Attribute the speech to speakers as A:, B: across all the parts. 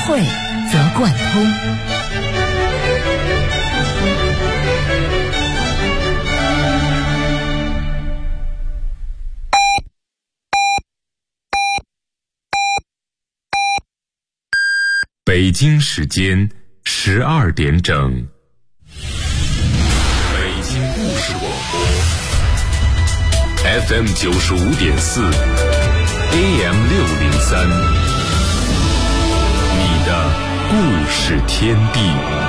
A: 会则贯通。
B: 北京时间12点整。北京故事广播 FM 95.4 AM 603，你的故事天地。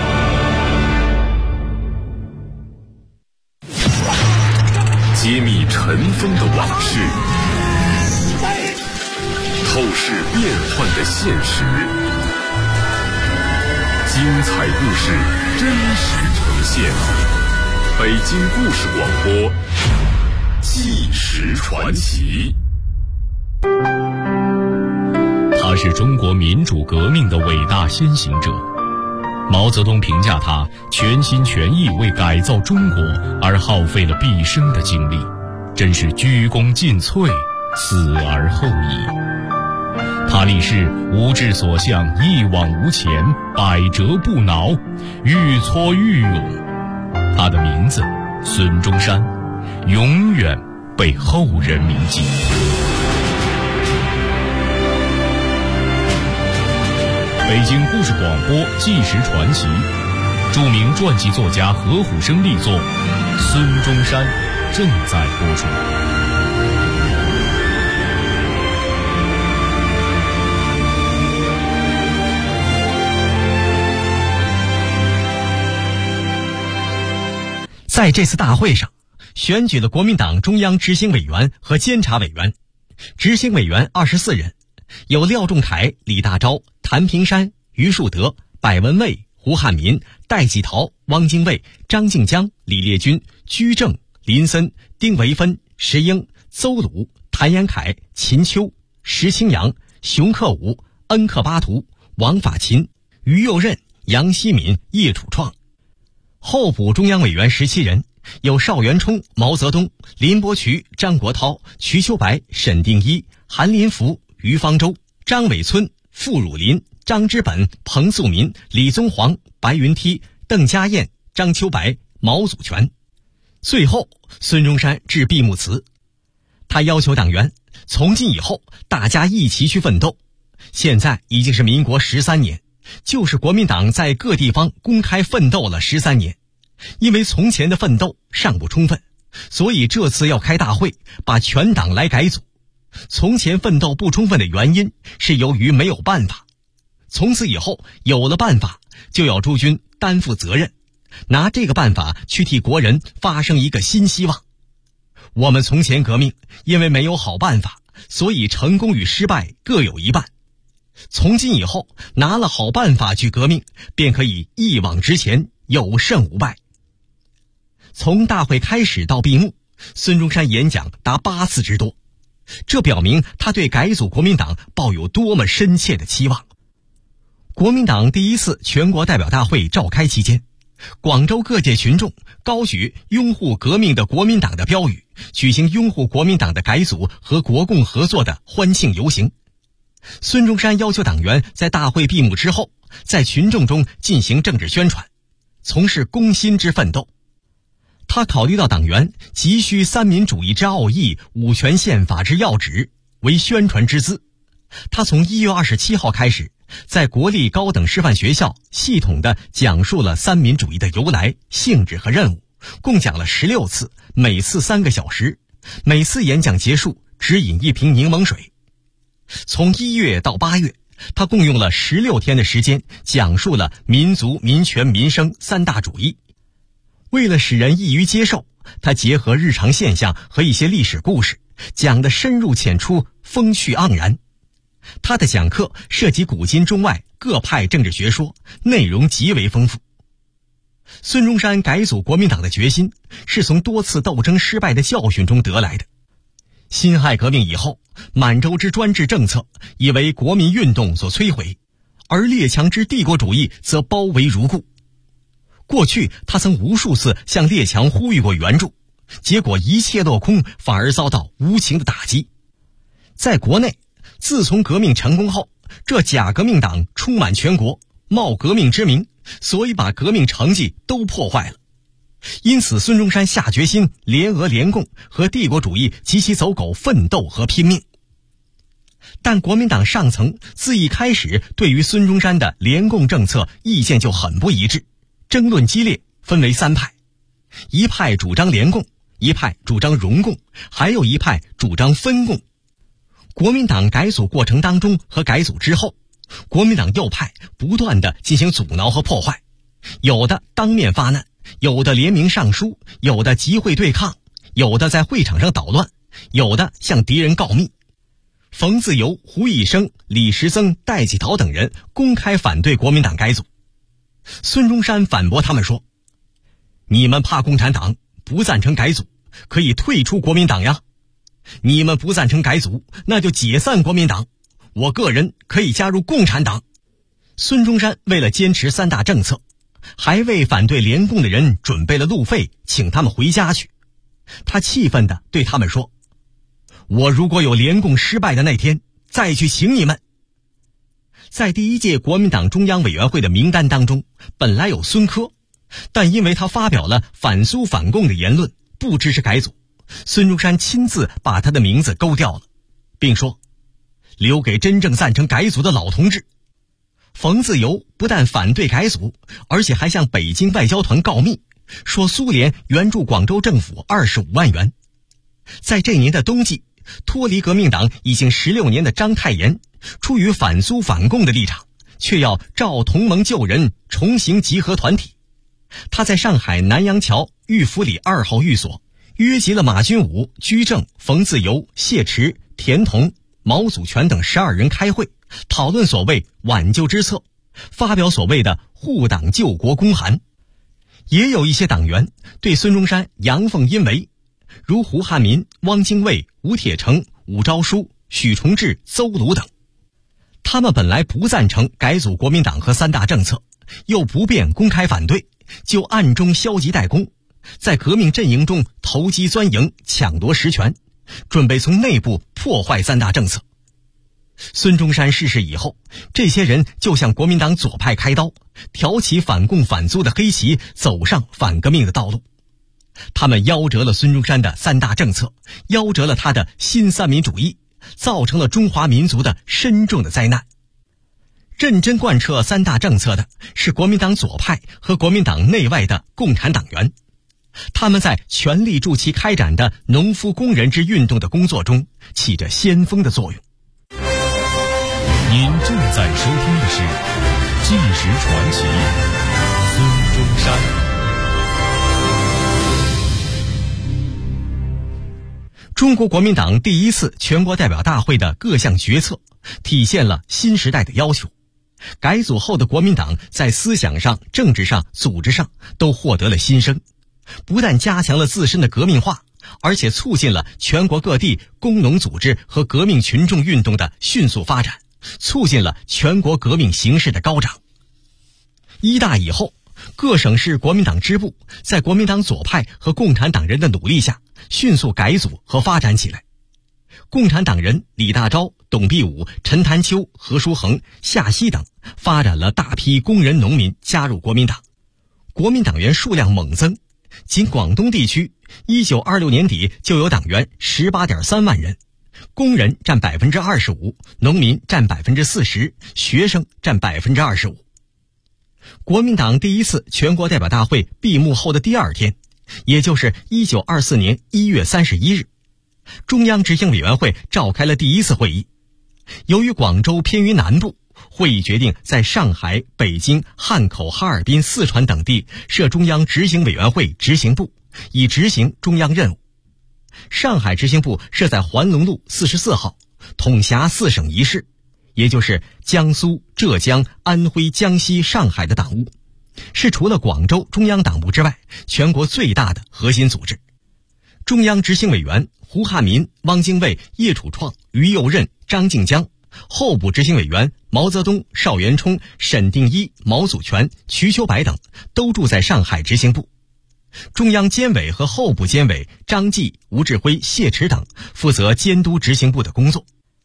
B: 揭秘尘封的往事，透视变幻的现实，精彩故事真实呈现。北京故事广播，纪实传奇。
C: 他是中国民主革命的伟大先行者。毛泽东评价他全心全意为改造中国而耗费了毕生的精力，真是鞠躬尽瘁，死而后已。他立誓无志所向，一往无前，百折不挠，愈挫愈勇。他的名字孙中山，永远被后人铭记。北京故事广播纪实传奇，著名传记作家何虎生力作《孙中山》正在播出。
D: 在这次大会上，选举了国民党中央执行委员和监察委员。执行委员24人，有廖仲恺、李大钊、谭平山、于树德、柏文蔚、胡汉民、戴季陶、汪精卫、张静江、李烈钧、居正、林森、丁惟汾、石英、邹鲁、谭延闿、秦秋、石青阳、熊克武、恩克巴图、王法勤、于右任、杨希敏、叶楚创。候补中央委员17人，有邵元冲、毛泽东、林伯渠、张国焘、瞿秋白、沈定一、韩林福、于方舟、张伟村、傅汝霖、张之本、彭素民、李宗煌、白云梯、邓家燕、张秋白、毛祖全。最后，孙中山致闭幕词，他要求党员从今以后大家一起去奋斗。现在已经是民国13年，就是国民党在各地方公开奋斗了13年。因为从前的奋斗尚不充分，所以这次要开大会，把全党来改组。从前奋斗不充分的原因是由于没有办法，从此以后有了办法，就要诸君担负责任，拿这个办法去替国人发生一个新希望。我们从前革命因为没有好办法，所以成功与失败各有一半。从今以后拿了好办法去革命，便可以一往直前，有胜无败。从大会开始到闭幕，孙中山演讲达8次之多，这表明他对改组国民党抱有多么深切的期望。国民党第一次全国代表大会召开期间，广州各界群众高举拥护革命的国民党的标语，举行拥护国民党的改组和国共合作的欢庆游行。孙中山要求党员在大会闭幕之后，在群众中进行政治宣传，从事攻心之奋斗。他考虑到党员急需三民主义之奥义、五权宪法之要旨为宣传之资，他从1月27号开始，在国立高等师范学校系统地讲述了三民主义的由来、性质和任务，共讲了16次，每次3个小时，每次演讲结束只饮1瓶柠檬水。从1月到8月，他共用了16天的时间，讲述了民族、民权、民生3大主义。为了使人易于接受，他结合日常现象和一些历史故事，讲得深入浅出，风趣盎然。他的讲课涉及古今中外各派政治学说，内容极为丰富。孙中山改组国民党的决心是从多次斗争失败的教训中得来的。辛亥革命以后，满洲之专制政策已为国民运动所摧毁，而列强之帝国主义则包围如故。过去他曾无数次向列强呼吁过援助，结果一切落空，反而遭到无情的打击。在国内，自从革命成功后， 这假革命党充满全国，冒革命之名，所以把革命成绩都破坏了。因此孙中山下决心联俄联共，和帝国主义及其走狗奋斗和拼命。但国民党上层自一开始对于孙中山的联共政策意见就很不一致，争论激烈，分为三派，一派主张联共，一派主张容共，还有一派主张分共。国民党改组过程当中和改组之后，国民党右派不断地进行阻挠和破坏，有的当面发难，有的联名上书，有的集会对抗，有的在会场上捣乱，有的向敌人告密。冯自由、胡一生、李时增、戴季陶等人公开反对国民党改组。孙中山反驳他们说，你们怕共产党，不赞成改组，可以退出国民党呀。你们不赞成改组，那就解散国民党，我个人可以加入共产党。孙中山为了坚持三大政策，还为反对联共的人准备了路费，请他们回家去。他气愤地对他们说，我如果有联共失败的那天，再去请你们。在第一届国民党中央委员会的名单当中，本来有孙科，但因为他发表了反苏反共的言论，不支持改组，孙中山亲自把他的名字勾掉了，并说，留给真正赞成改组的老同志。冯自由不但反对改组，而且还向北京外交团告密，说苏联援助广州政府25万元。在这年的冬季，脱离革命党已经16年的章太炎，出于反苏反共的立场，却要召同盟旧人重新集合团体。他在上海南阳桥御府里2号寓所约集了马君武、居正、冯自由、谢池、田同、毛祖全等12人开会，讨论所谓挽救之策，发表所谓的护党救国公函。也有一些党员对孙中山阳奉阴违，如胡汉民、汪精卫、吴铁城、伍昭书、许崇智、邹鲁等。他们本来不赞成改组国民党和三大政策，又不便公开反对，就暗中消极怠工，在革命阵营中投机钻营，抢夺实权，准备从内部破坏三大政策。孙中山逝世以后，这些人就向国民党左派开刀，挑起反共反苏的黑旗，走上反革命的道路。他们夭折了孙中山的三大政策，夭折了他的新三民主义，造成了中华民族的深重的灾难。认真贯彻三大政策的是国民党左派和国民党内外的共产党员，他们在全力助其开展的农夫工人之运动的工作中起着先锋的作用。
C: 您正在收听的是《纪实传奇》，孙中山。
D: 中国国民党第一次全国代表大会的各项决策体现了新时代的要求，改组后的国民党在思想上、政治上、组织上都获得了新生，不但加强了自身的革命化，而且促进了全国各地工农组织和革命群众运动的迅速发展，促进了全国革命形势的高涨。一大以后，各省市国民党支部在国民党左派和共产党人的努力下，迅速改组和发展起来。共产党人李大钊、董必武、陈潭秋、何叔衡、夏曦等发展了大批工人农民加入国民党，国民党员数量猛增。仅广东地区1926年底就有党员 18.3 万人，工人占 25%， 农民占 40%， 学生占 25%。国民党第一次全国代表大会闭幕后的第二天，也就是1924年1月31日，中央执行委员会召开了第一次会议。由于广州偏于南部，会议决定在上海、北京、汉口、哈尔滨、四川等地设中央执行委员会执行部，以执行中央任务。上海执行部设在环龙路44号，统辖4省1市，也就是江苏、浙江、安徽、江西、上海的党务，是除了广州中央党部之外全国最大的核心组织。中央执行委员胡汉民、汪精卫、叶楚创、于右任、张静江，候补执行委员毛泽东、邵元冲、沈定一、毛祖全、瞿秋白等都住在上海执行部。中央监委和候补监委张继、吴志辉、谢池等负责监督执行部的工作。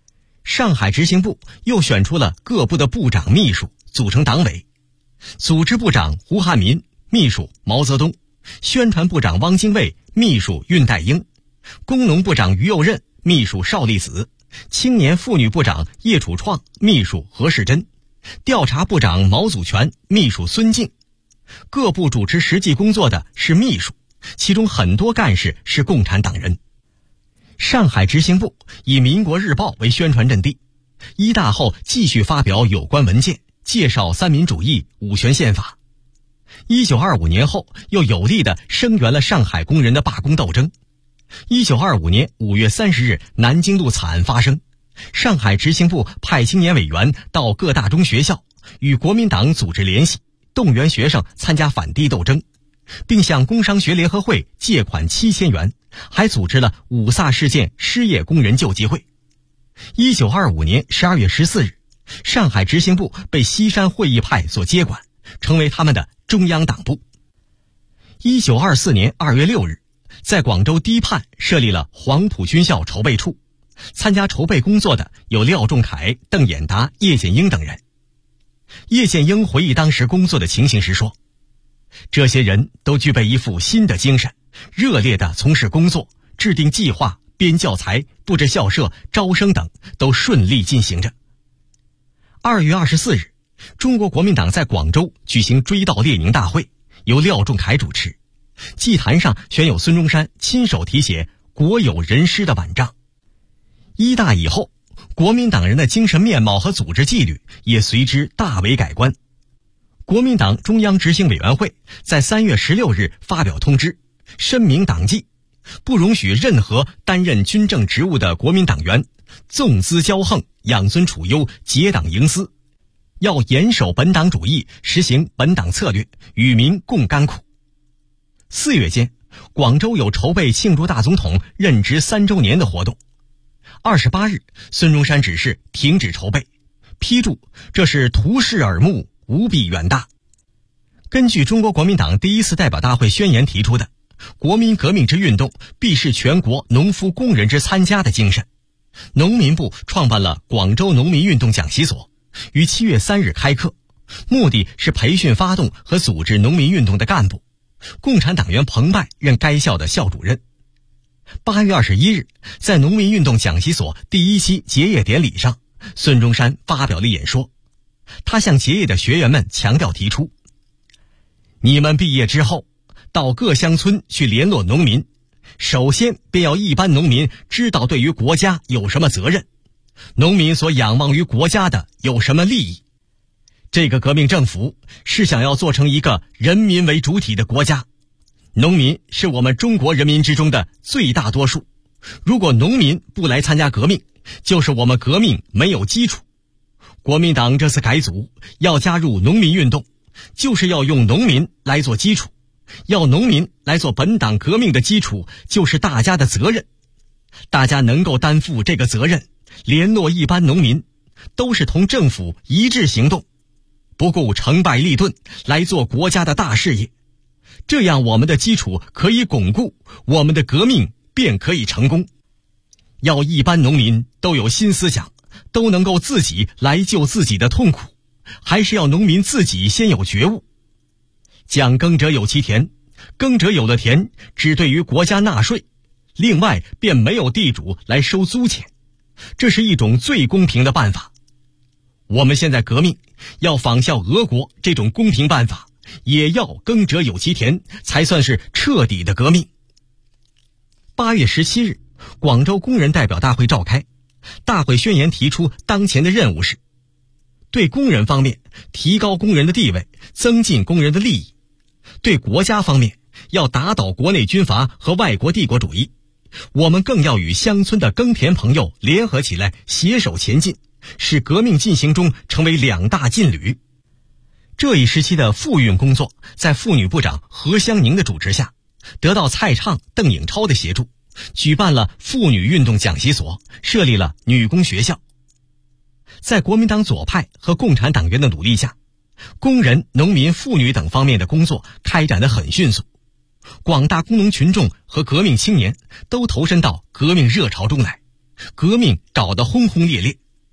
D: 上海执行部又选出了各部的部长秘书组成党委，组织部长胡汉民，秘书毛泽东，宣传部长汪精卫，秘书恽代英，工农部长于右任，秘书邵力子，青年妇女部长叶楚创，秘书何世珍，调查部长毛祖全，秘书孙敬。各部主持实际工作的是秘书，其中很多干事是共产党人。上海执行部以民国日报为宣传阵地，一大后继续发表有关文件，介绍三民主义、五权宪法。1925年后又有力地声援了上海工人的罢工斗争。1925年5月30日南京路惨案发生，上海执行部派青年委员到各大中学校，与国民党组织联系，动员学生参加反帝斗争，并向工商学联合会借款7000元，还组织了五卅事件失业工人救济会。1925年12月14日，上海执行部被西山会议派所接管，成为他们的中央党部。1924年2月6日，在广州堤畔设立了黄埔军校筹备处，参加筹备工作的有廖仲恺、邓演达、叶剑英等人。叶剑英回忆当时工作的情形时说，这些人都具备一副新的精神，热烈地从事工作，制定计划、编教材、布置校舍、招生等都顺利进行着。2月24日，中国国民党在广州举行追悼列宁大会，由廖仲恺主持，祭坛上选有孙中山亲手题写国有人师的腕章。一大以后，国民党人的精神面貌和组织纪律也随之大为改观。国民党中央执行委员会在3月16日发表通知，申明党纪，不容许任何担任军政职务的国民党员纵资骄横，养尊处优，结党营私，要严守本党主义，实行本党策略，与民共甘苦。4月间，广州有筹备庆祝大总统任职3周年的活动。28日，孙中山指示停止筹备，批注这是图示耳目，无比远大。根据中国国民党第一次代表大会宣言提出的国民革命之运动必是全国农夫工人之参加的精神，农民部创办了广州农民运动讲习所，于7月3日开课，目的是培训发动和组织农民运动的干部。共产党员彭拜任该校的校主任。8月21日，在农民运动讲习所第1期结业典礼上，孙中山发表了演说。他向结业的学员们强调提出，你们毕业之后到各乡村去联络农民，首先便要一般农民知道对于国家有什么责任，农民所仰望于国家的有什么利益。这个革命政府是想要做成一个人民为主体的国家，农民是我们中国人民之中的最大多数，如果农民不来参加革命，就是我们革命没有基础。国民党这次改组要加入农民运动，就是要用农民来做基础，要农民来做本党革命的基础，就是大家的责任。大家能够担负这个责任，联络一般农民，都是同政府一致行动，不顾成败利钝，来做国家的大事业。这样我们的基础可以巩固，我们的革命便可以成功。要一般农民都有新思想，都能够自己来救自己的痛苦，还是要农民自己先有觉悟。讲耕者有其田，耕者有了田，只对于国家纳税，另外便没有地主来收租钱，这是一种最公平的办法。我们现在革命要仿效俄国这种公平办法，也要耕者有其田，才算是彻底的革命。8月17日，广州工人代表大会召开，大会宣言提出当前的任务是对工人方面提高工人的地位，增进工人的利益；对国家方面要打倒国内军阀和外国帝国主义。我们更要与乡村的耕田朋友联合起来，携手前进，使革命进行中成为2大劲旅。这一时期的妇运工作在妇女部长何香凝的主持下，得到蔡畅、邓颖超的协助，举办了妇女运动讲习所，设立了女工学校。在国民党左派和共产党员的努力下，工人、农民、妇女等方面的工作开展得很迅速，广大工农群众和革命青年都投身到革命热潮中来，革命搞得轰轰烈烈，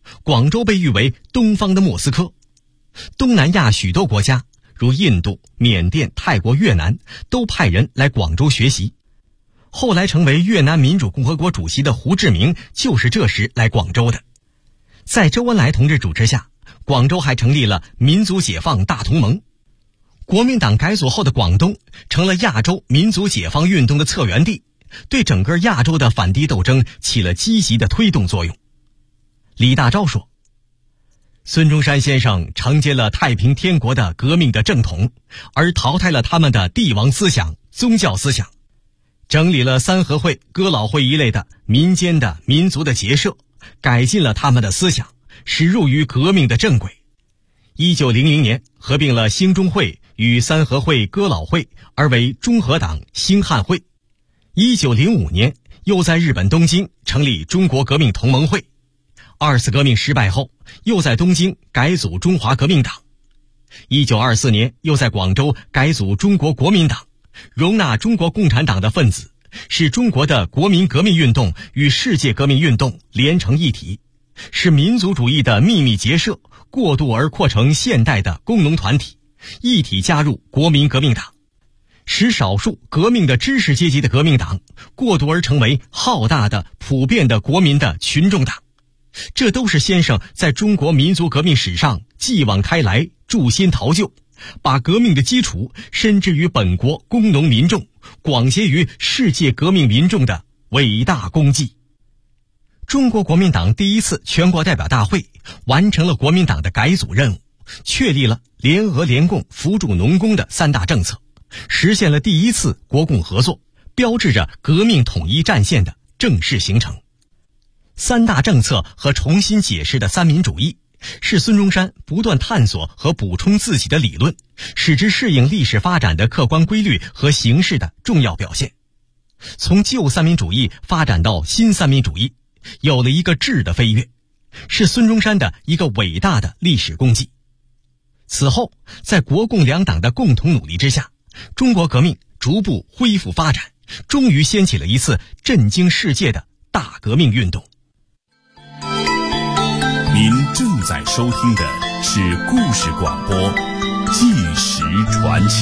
D: 广州被誉为东方的莫斯科。东南亚许多国家如印度、缅甸、泰国、越南都派人来广州学习。后来成为越南民主共和国主席的胡志明就是这时来广州的。在周恩来同志主持下，广州还成立了民族解放大同盟。国民党改组后的广东成了亚洲民族解放运动的策源地，对整个亚洲的反帝斗争起了积极的推动作用。李大钊说，孙中山先生承接了太平天国的革命的正统，而淘汰了他们的帝王思想、宗教思想，整理了三合会、哥老会一类的民间的民族的结社，改进了他们的思想，使入于革命的正轨。1900年合并了兴中会与三合会、哥老会，而为中和党兴汉会。1905年又在日本东京成立中国革命同盟会。二次革命失败后，又在东京改组中华革命党。1924年又在广州改组中国国民党，容纳中国共产党的分子，使中国的国民革命运动与世界革命运动连成一体，使民族主义的秘密结社过渡而扩成现代的工农团体，一体加入国民革命党，使少数革命的知识阶级的革命党过渡而成为浩大的普遍的国民的群众党。这都是先生在中国民族革命史上继往开来，筑新陶旧，把革命的基础深植于本国工农民众，广结于世界革命民众的伟大功绩。中国国民党第一次全国代表大会完成了国民党的改组任务，确立了联俄联共扶助农工的三大政策，实现了第一次国共合作，标志着革命统一战线的正式形成。三大政策和重新解释的三民主义，是孙中山不断探索和补充自己的理论，使之适应历史发展的客观规律和形式的重要表现。从旧三民主义发展到新三民主义，有了一个质的飞跃，是孙中山的一个伟大的历史功绩。此后，在国共两党的共同努力之下，中国革命逐步恢复发展，终于掀起了一次震惊世界的大革命运动。
B: 您正在收听的是故事广播《纪实传奇》。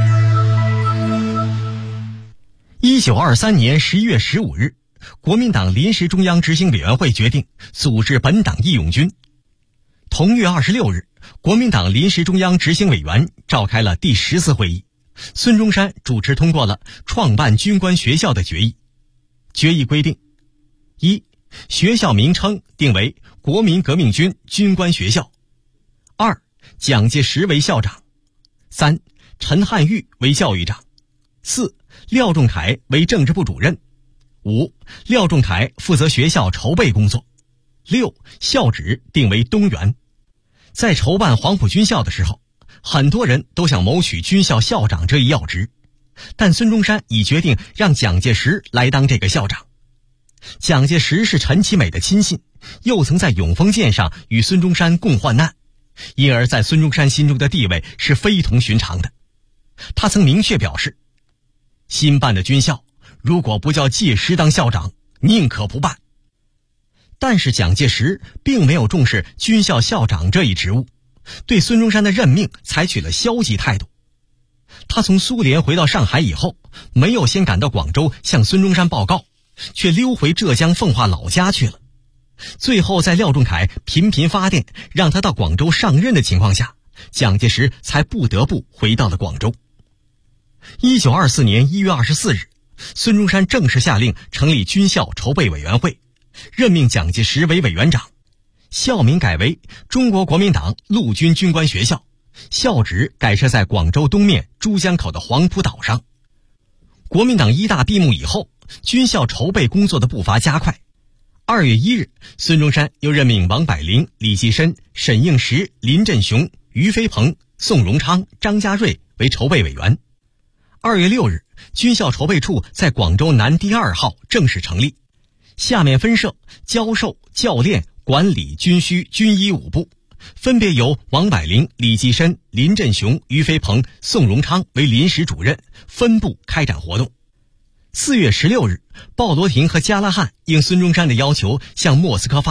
D: 1923年11月15日，国民党临时中央执行委员会决定组织本党义勇军。同月26日，国民党临时中央执行委员召开了第10次会议，孙中山主持通过了创办军官学校的决议。决议规定：一、学校名称定为国民革命军军官学校；二、蒋介石为校长；三、陈汉玉为教育长；四、廖仲恺为政治部主任；五、廖仲恺负责学校筹备工作；六、校址定为东园。在筹办黄埔军校的时候，很多人都想谋取军校校长这一要职，但孙中山已决定让蒋介石来当这个校长。蒋介石是陈其美的亲信，又曾在永丰舰上与孙中山共患难，因而在孙中山心中的地位是非同寻常的。他曾明确表示，新办的军校如果不叫介石当校长，宁可不办。但是蒋介石并没有重视军校校长这一职务，对孙中山的任命采取了消极态度。他从苏联回到上海以后，没有先赶到广州向孙中山报告，却溜回浙江奉化老家去了。最后在廖仲恺频频发电让他到广州上任的情况下，蒋介石才不得不回到了广州。1924年1月24日，孙中山正式下令成立军校筹备委员会，任命蒋介石为委员长，校名改为中国国民党陆军军官学校，校址改设在广州东面珠江口的黄埔岛上。国民党一大闭幕以后，军校筹备工作的步伐加快。2月1日，孙中山又任命王柏龄、李济深、沈应时、林振雄、俞飞鹏、宋荣昌、张家瑞为筹备委员。2月6日，军校筹备处在广州南第2号正式成立，下面分设教授、教练、管理、军需、军医5部，分别由王柏龄、李济深、林振雄、俞飞鹏、宋荣昌为临时主任，分部开展活动。4月16日，鲍罗廷和加拉汉应孙中山的要求向莫斯科发电，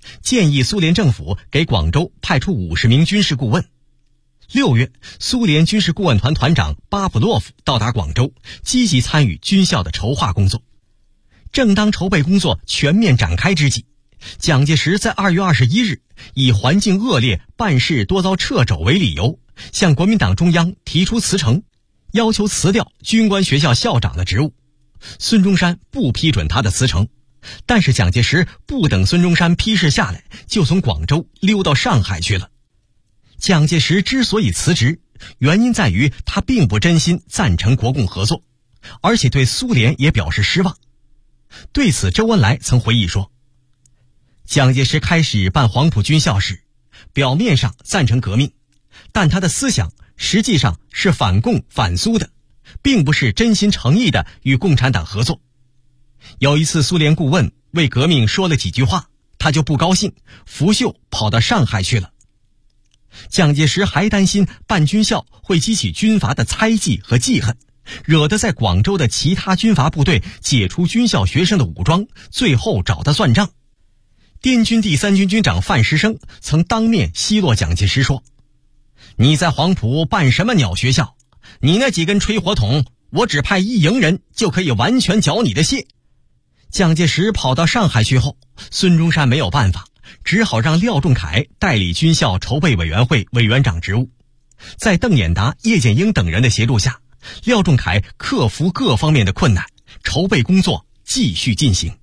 D: 建议苏联政府给广州派出50名军事顾问。6月，苏联军事顾问团团长巴甫洛夫到达广州，积极参与军校的筹划工作。正当筹备工作全面展开之际，蒋介石在2月21日以环境恶劣、办事多遭掣肘为理由，向国民党中央提出辞呈，要求辞掉军官学校校长的职务。孙中山不批准他的辞呈，但是蒋介石不等孙中山批示下来，就从广州溜到上海去了。蒋介石之所以辞职，原因在于他并不真心赞成国共合作，而且对苏联也表示失望。对此，周恩来曾回忆说，蒋介石开始办黄埔军校时，表面上赞成革命，但他的思想实际上是反共反苏的，并不是真心诚意的与共产党合作。有一次苏联顾问为革命说了几句话，他就不高兴，拂袖跑到上海去了。蒋介石还担心办军校会激起军阀的猜忌和记恨，惹得在广州的其他军阀部队解除军校学生的武装，最后找他算账。滇军第3军军长范石生曾当面奚落蒋介石说，你在黄埔办什么鸟学校？你那几根吹火筒，我只派1营人就可以完全缴你的械。蒋介石跑到上海去后，孙中山没有办法，只好让廖仲恺代理军校筹备委员会委员长职务。在邓演达、叶剑英等人的协助下，廖仲恺克服各方面的困难，筹备工作继续进行。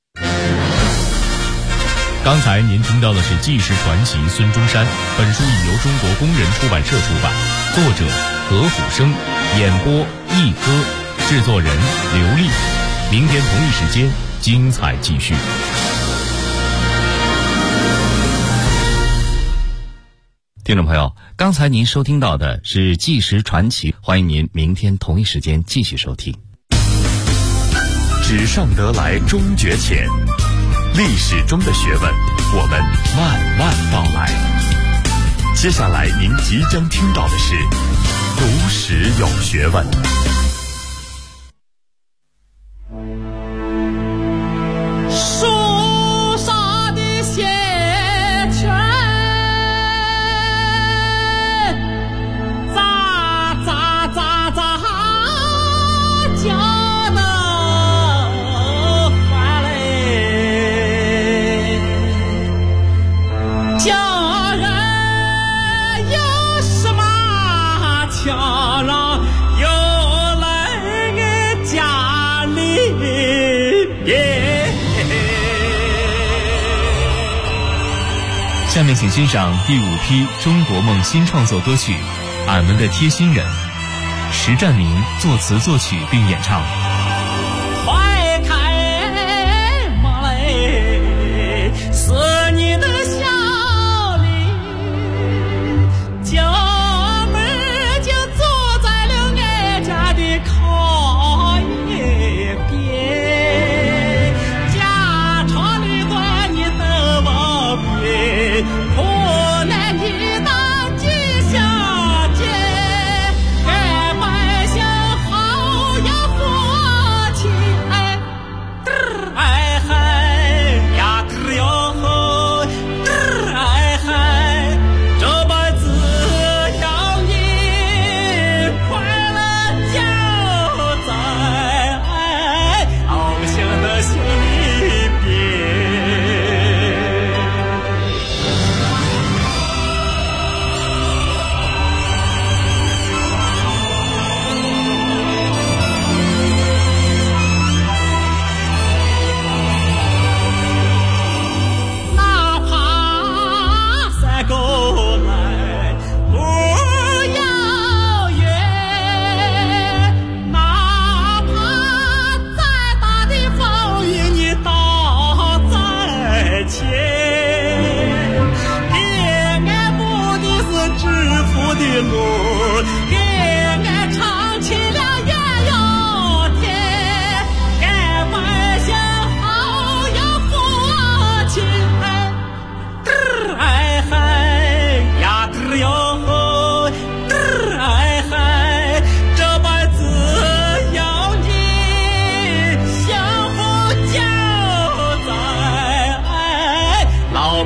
C: 刚才您听到的是纪实传奇孙中山，本书已由中国工人出版社出版，作者何虎生，演播一哥，制作人刘丽。明天同一时间精彩继续。
E: 听众朋友，刚才您收听到的是纪实传奇，欢迎您明天同一时间继续收听。
B: 纸上得来终觉浅，历史中的学问，我们慢慢道来。接下来您即将听到的是读史有学问。
F: 树上的血泉咋咋咋咋叫得欢嘞，叫人有什么强让有来个家里耶。
G: 下面请欣赏第5批中国梦新创作歌曲《俺们的贴心人》，石占明作词作曲并演唱。
F: 怀开马嘞，是你的笑脸，家门就坐在了俺家的靠一边，家常里管你的王边，苦难你当吉祥节，俺百姓好呀福气，哎哎嗨呀嘚哟嘚哎嗨，这辈子要你快乐就在敖心的心里边。哪怕山沟来路遥远，哪怕再大的风雨你挡在前，给俺目的是致富的路，给俺唱起了鸳鸯天，俺百姓好呀福气，嘚哎嗨呀嘚哟嘚哎嗨，这辈子要你幸福就在老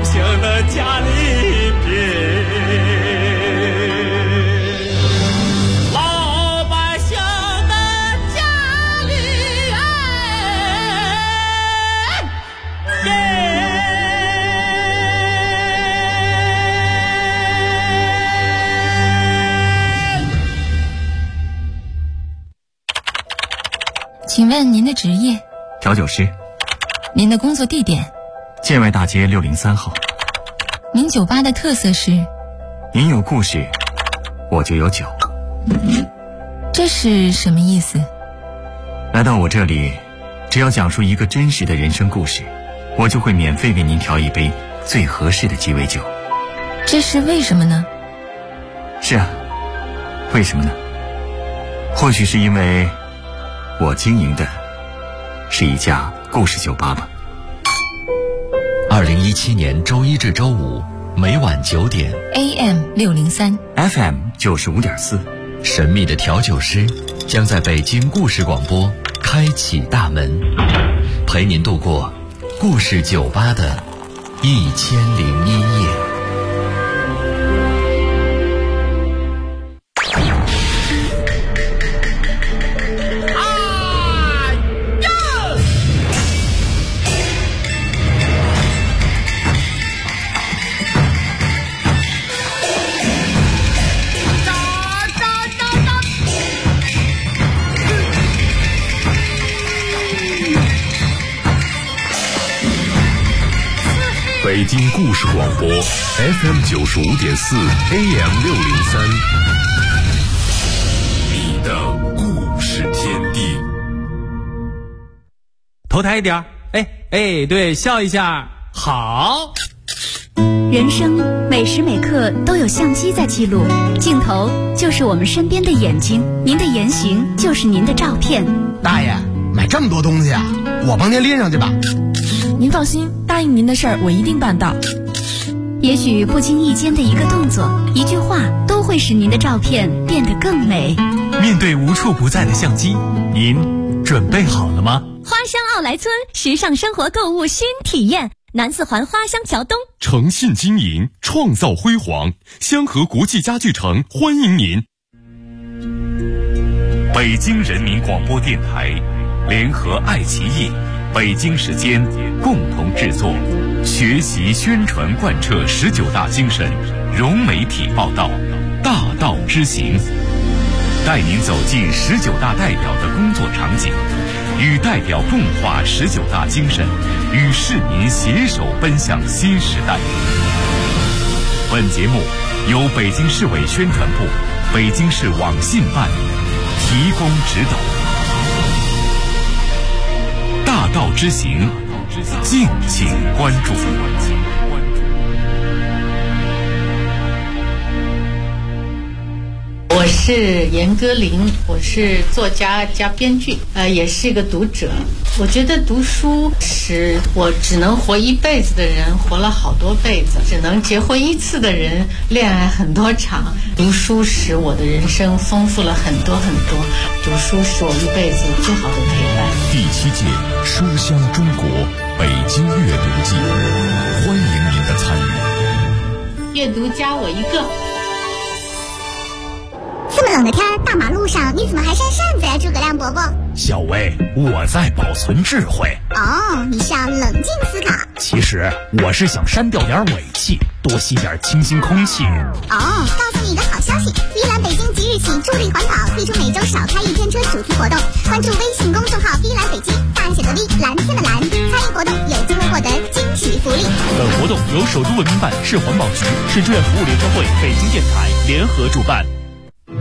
A: 问您的职业？
H: 调酒师。
A: 您的工作地点？
H: 建外大街603号。
A: 您酒吧的特色是？
H: 您有故事，我就有酒。
A: 这是什么意思？
H: 来到我这里，只要讲述一个真实的人生故事，我就会免费为您调一杯最合适的鸡尾酒。
A: 这是为什么呢？
H: 是啊，为什么呢？或许是因为我经营的是一家故事酒吧吧。
B: 2017年周一至周五每晚9点
A: AM 603
H: FM 95.4，
B: 神秘的调酒师将在北京故事广播开启大门，陪您度过故事酒吧的1001夜。
I: 北京故事广播 FM 95.4 AM 603，你的故事天地。
J: 头抬一点，哎，对，笑一下，好。
K: 人生每时每刻都有相机在记录，镜头就是我们身边的眼睛，您的言行就是您的照片。
L: 大爷，买这么多东西啊，我帮您拎上去吧。
M: 您放心，答应您的事儿我一定办到。
K: 也许不经意间的一个动作、一句话，都会使您的照片变得更美。
N: 面对无处不在的相机，您准备好了吗？
O: 花乡奥莱村时尚生活购物新体验，南四环花乡桥东，
I: 诚信经营，创造辉煌，香河国际家具城欢迎您。
B: 北京人民广播电台联合爱奇艺、北京时间共同制作，学习宣传贯彻19大精神，融媒体报道，大道之行，带您走进19大代表的工作场景，与代表共话19大精神，与市民携手奔向新时代。本节目由北京市委宣传部、北京市网信办提供指导。大道之行，敬请关注。
P: 我是严歌苓，我是作家加编剧，也是一个读者。我觉得读书使我只能活一辈子的人活了好多辈子，只能结婚一次的人恋爱很多场。读书使我的人生丰富了很多很多，读书是我一辈子最好的陪伴。
B: 第7届书香中国北京阅读季，欢迎您的参与。
P: 阅读加我一个。
Q: 这么冷的天，大马路上你怎么还扇扇子呀，诸葛亮伯伯？
N: 小薇，我在保存智慧。
Q: 哦，你是要冷静思考。
N: 其实我是想删掉点尾气，多吸点清新空气。
Q: 哦，告诉你一个好消息，依兰北京即日起助力环保，推出每周少开1天车主题活动。关注微信公众号依兰北京，大写的 V， 蓝天的蓝，参与活动有机会获得惊喜福利。
N: 本活动由首都文明办、市环保局、市志愿服务联合会、北京电台联合主办。